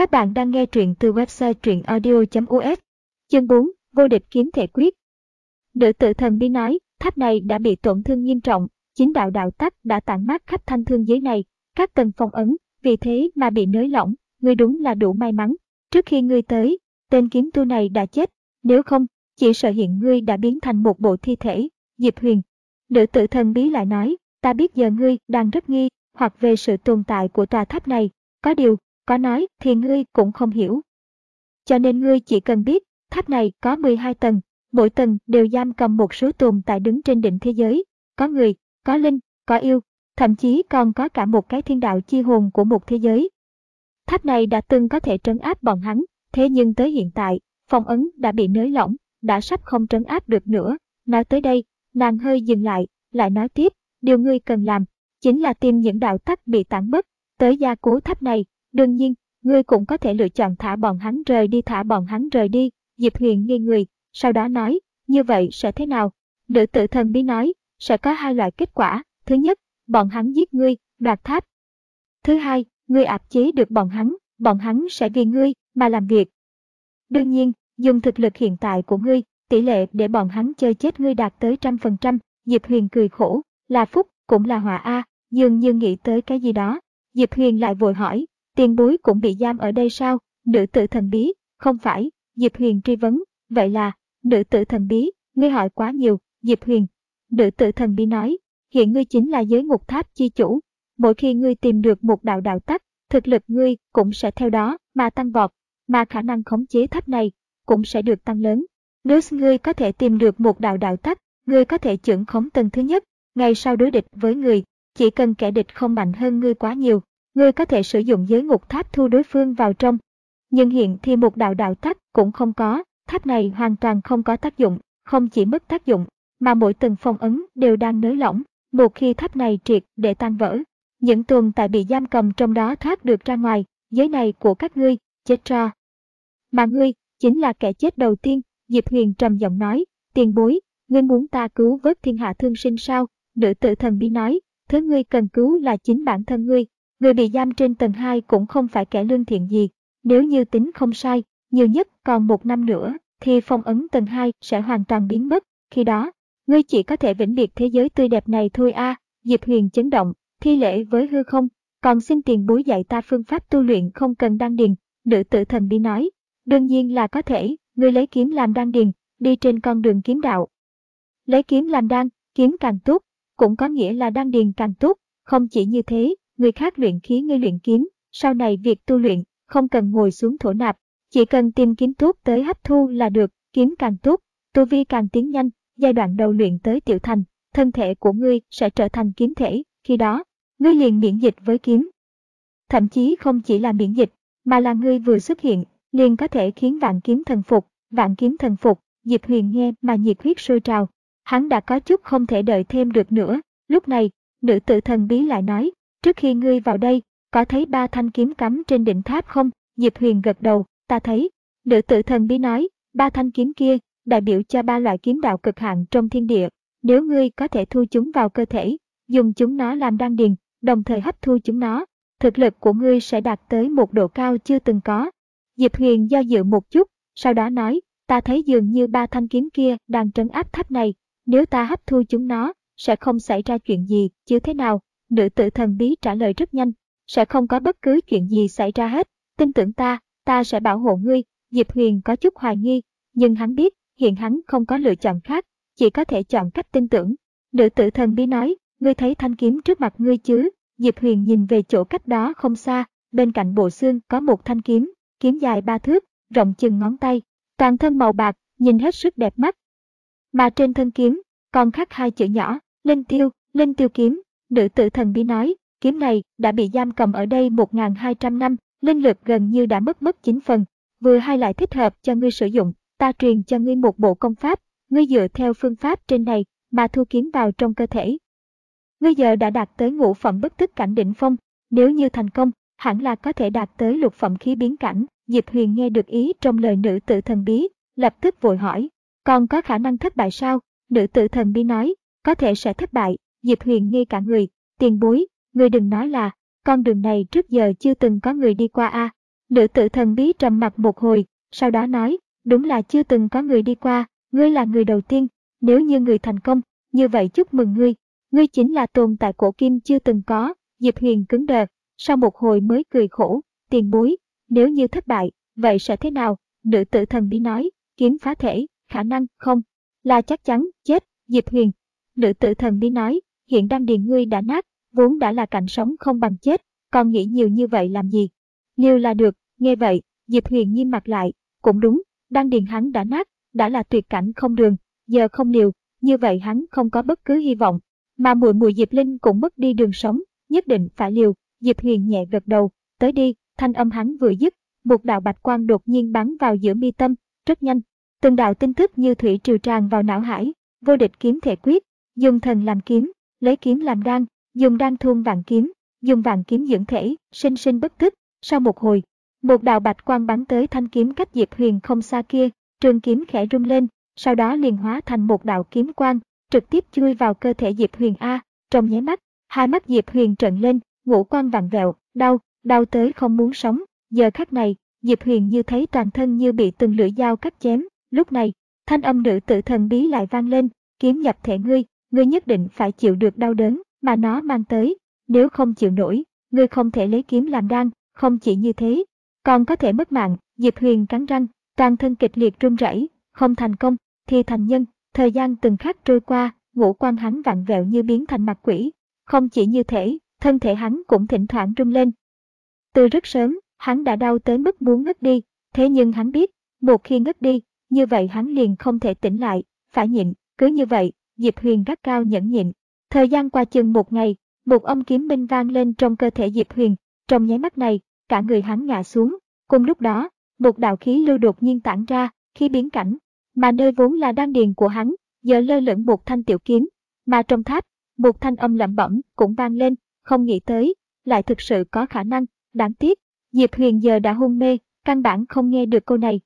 Các bạn đang nghe truyện từ website truyệnaudio.us. Chương 4, vô địch kiếm thể quyết. Nữ tử thần bí nói, tháp này đã bị tổn thương nghiêm trọng, chính đạo đạo tắc đã tản mát khắp thanh thương giới này, các tầng phong ấn, vì thế mà bị nới lỏng, ngươi đúng là đủ may mắn. Trước khi ngươi tới, tên kiếm tu này đã chết, nếu không, chỉ sợ hiện ngươi đã biến thành một bộ thi thể. Diệp Huyền. Nữ tử thần bí lại nói, ta biết giờ ngươi đang rất nghi hoặc về sự tồn tại của tòa tháp này, có điều, có nói thì ngươi cũng không hiểu. Cho nên ngươi chỉ cần biết, tháp này có 12 tầng, mỗi tầng đều giam cầm một số tồn tại đứng trên đỉnh thế giới, có người, có linh, có yêu, thậm chí còn có cả một cái thiên đạo chi hồn của một thế giới. Tháp này đã từng có thể trấn áp bọn hắn, thế nhưng tới hiện tại, phong ấn đã bị nới lỏng, đã sắp không trấn áp được nữa. Nói tới đây, nàng hơi dừng lại nói tiếp, điều ngươi cần làm, chính là tìm những đạo tắc bị tản mất, tới gia cố tháp này. Đương nhiên, ngươi cũng có thể lựa chọn thả bọn hắn rời đi. Diệp Huyền ngây người, sau đó nói, như vậy sẽ thế nào? Nữ tử thần bí nói, sẽ có hai loại kết quả. Thứ nhất, bọn hắn giết ngươi, đoạt tháp. Thứ hai, ngươi áp chế được bọn hắn sẽ vì ngươi mà làm việc. Đương nhiên, dùng thực lực hiện tại của ngươi, tỷ lệ để bọn hắn chơi chết ngươi đạt tới 100%. Diệp Huyền cười khổ, là phúc, cũng là họa a. Dường như nghĩ tới cái gì đó. Diệp Huyền lại vội hỏi, tiền bối cũng bị giam ở đây sao? Nữ tử thần bí, không phải. Diệp Huyền truy vấn, vậy là, nữ tử thần bí, ngươi hỏi quá nhiều. Diệp Huyền. Nữ tử thần bí nói, hiện ngươi chính là giới ngục tháp chi chủ. Mỗi khi ngươi tìm được một đạo đạo tắc, thực lực ngươi cũng sẽ theo đó mà tăng vọt, mà khả năng khống chế tháp này cũng sẽ được tăng lớn. Nếu ngươi có thể tìm được một đạo đạo tắc, ngươi có thể chưởng khống tầng thứ nhất, ngày sau đối địch với người, chỉ cần kẻ địch không mạnh hơn ngươi quá nhiều, ngươi có thể sử dụng giới ngục tháp thu đối phương vào trong. Nhưng hiện thì một đạo đạo tắc cũng không có, tháp này hoàn toàn không có tác dụng, không chỉ mất tác dụng, mà mỗi tầng phong ấn đều đang nới lỏng. Một khi tháp này triệt để tan vỡ, những tồn tại bị giam cầm trong đó thoát được ra ngoài, giới này của các ngươi, chết cho. Mà ngươi, chính là kẻ chết đầu tiên. Diệp Huyền trầm giọng nói, tiền bối, ngươi muốn ta cứu vớt thiên hạ thương sinh sao? Nữ tử thần bí nói, thứ ngươi cần cứu là chính bản thân ngươi. Người bị giam trên tầng 2 cũng không phải kẻ lương thiện gì. Nếu như tính không sai, nhiều nhất còn 1 năm nữa, thì phong ấn tầng 2 sẽ hoàn toàn biến mất. Khi đó, ngươi chỉ có thể vĩnh biệt thế giới tươi đẹp này thôi a. Diệp Huyền chấn động, thi lễ với hư không, còn xin tiền bối dạy ta phương pháp tu luyện không cần đan điền. Nữ tử thần bí nói, đương nhiên là có thể, ngươi lấy kiếm làm đan điền, đi trên con đường kiếm đạo. Lấy kiếm làm đan, kiếm càng tốt, cũng có nghĩa là đan điền càng tốt. Không chỉ như thế, người khác luyện khí ngươi luyện kiếm, sau này việc tu luyện, không cần ngồi xuống thổ nạp, chỉ cần tìm kiếm tốt tới hấp thu là được, kiếm càng tốt, tu vi càng tiến nhanh, giai đoạn đầu luyện tới tiểu thành, thân thể của ngươi sẽ trở thành kiếm thể, khi đó, ngươi liền miễn dịch với kiếm. Thậm chí không chỉ là miễn dịch, mà là ngươi vừa xuất hiện, liền có thể khiến vạn kiếm thần phục. Diệp Huyền nghe mà nhiệt huyết sôi trào, hắn đã có chút không thể đợi thêm được nữa. Lúc này, nữ tử thần bí lại nói, trước khi ngươi vào đây, có thấy 3 thanh kiếm cắm trên đỉnh tháp không? Diệp Huyền gật đầu, ta thấy. Nữ tử thần bí nói, 3 thanh kiếm kia, đại biểu cho 3 loại kiếm đạo cực hạn trong thiên địa. Nếu ngươi có thể thu chúng vào cơ thể, dùng chúng nó làm đan điền, đồng thời hấp thu chúng nó, thực lực của ngươi sẽ đạt tới một độ cao chưa từng có. Diệp Huyền do dự một chút, sau đó nói, ta thấy dường như 3 thanh kiếm kia đang trấn áp tháp này, nếu ta hấp thu chúng nó, sẽ không xảy ra chuyện gì, chứ thế nào? Nữ tử thần bí trả lời rất nhanh, sẽ không có bất cứ chuyện gì xảy ra hết, tin tưởng ta sẽ bảo hộ ngươi. Diệp Huyền có chút hoài nghi, nhưng hắn biết, hiện hắn không có lựa chọn khác, chỉ có thể chọn cách tin tưởng. Nữ tử thần bí nói, ngươi thấy thanh kiếm trước mặt ngươi chứ? Diệp Huyền nhìn về chỗ cách đó không xa, bên cạnh bộ xương có một thanh kiếm, kiếm dài 3 thước, rộng chừng ngón tay, toàn thân màu bạc, nhìn hết sức đẹp mắt. Mà trên thân kiếm, còn khắc 2 chữ nhỏ, linh tiêu kiếm. Nữ tử thần bí nói, kiếm này đã bị giam cầm ở đây 1200 năm, linh lực gần như đã mất 9 phần, vừa hay lại thích hợp cho ngươi sử dụng, ta truyền cho ngươi một bộ công pháp, ngươi dựa theo phương pháp trên này mà thu kiếm vào trong cơ thể. Ngươi giờ đã đạt tới ngũ phẩm bất tức cảnh đỉnh phong, nếu như thành công, hẳn là có thể đạt tới lục phẩm khí biến cảnh. Diệp Huyền nghe được ý trong lời nữ tử thần bí, lập tức vội hỏi, còn có khả năng thất bại sao? Nữ tử thần bí nói, có thể sẽ thất bại. Diệp Huyền ngây cả người, tiền bối, ngươi đừng nói là, con đường này trước giờ chưa từng có người đi qua a. Nữ tử thần bí trầm mặc một hồi, sau đó nói, đúng là chưa từng có người đi qua, ngươi là người đầu tiên, nếu như người thành công, như vậy chúc mừng ngươi, ngươi chính là tồn tại cổ kim chưa từng có. Diệp Huyền cứng đờ, sau một hồi mới cười khổ, tiền bối, nếu như thất bại, vậy sẽ thế nào? Nữ tử thần bí nói, kiếm phá thể, khả năng không, là chắc chắn, chết. Diệp Huyền. Nữ tử thần bí nói, hiện đan điền ngươi đã nát, vốn đã là cảnh sống không bằng chết, còn nghĩ nhiều như vậy làm gì? Liều là được. Nghe vậy, Diệp Huyền nghiêm mặt lại, cũng đúng, đan điền hắn đã nát, đã là tuyệt cảnh không đường, giờ không liều, như vậy hắn không có bất cứ hy vọng, mà muội muội Diệp Linh cũng mất đi đường sống, nhất định phải liều. Diệp Huyền nhẹ gật đầu, tới đi. Thanh âm hắn vừa dứt, một đạo bạch quang đột nhiên bắn vào giữa mi tâm, rất nhanh, từng đạo tinh thức như thủy triều tràn vào não hải. Vô địch kiếm thể quyết, dùng thần làm kiếm, lấy kiếm làm đan, dùng đan thôn vạn kiếm, dùng vạn kiếm dưỡng thể, sinh sinh bất tức. Sau một hồi, một đạo bạch quang bắn tới thanh kiếm cách Diệp Huyền không xa kia, trường kiếm khẽ rung lên, sau đó liền hóa thành một đạo kiếm quang, trực tiếp chui vào cơ thể Diệp Huyền. Trong nháy mắt, hai mắt Diệp Huyền trợn lên, ngũ quan vặn vẹo, đau tới không muốn sống. Giờ khắc này, Diệp Huyền như thấy toàn thân như bị từng lưỡi dao cắt chém. Lúc này, thanh âm nữ tử thần bí lại vang lên, kiếm nhập thể ngươi nhất định phải chịu được đau đớn mà nó mang tới, nếu không chịu nổi, ngươi không thể lấy kiếm làm đan, không chỉ như thế, còn có thể mất mạng. Diệp Huyền cắn răng, toàn thân kịch liệt run rẩy, không thành công thì thành nhân. Thời gian từng khắc trôi qua, ngũ quan hắn vặn vẹo như biến thành mặt quỷ, không chỉ như thể, thân thể hắn cũng thỉnh thoảng rung lên. Từ rất sớm, hắn đã đau tới mức muốn ngất đi, thế nhưng hắn biết, một khi ngất đi, như vậy hắn liền không thể tỉnh lại, phải nhịn. Cứ như vậy, Diệp Huyền gắt cao nhẫn nhịn. Thời gian qua chừng một ngày, một âm kiếm minh vang lên trong cơ thể Diệp Huyền, trong nháy mắt này, cả người hắn ngã xuống. Cùng lúc đó, một đạo khí lưu đột nhiên tản ra, khí biến cảnh, mà nơi vốn là đan điền của hắn, giờ lơ lửng một thanh tiểu kiếm, mà trong tháp, một thanh âm lẩm bẩm cũng vang lên, không nghĩ tới, lại thực sự có khả năng, đáng tiếc, Diệp Huyền giờ đã hôn mê, căn bản không nghe được câu này,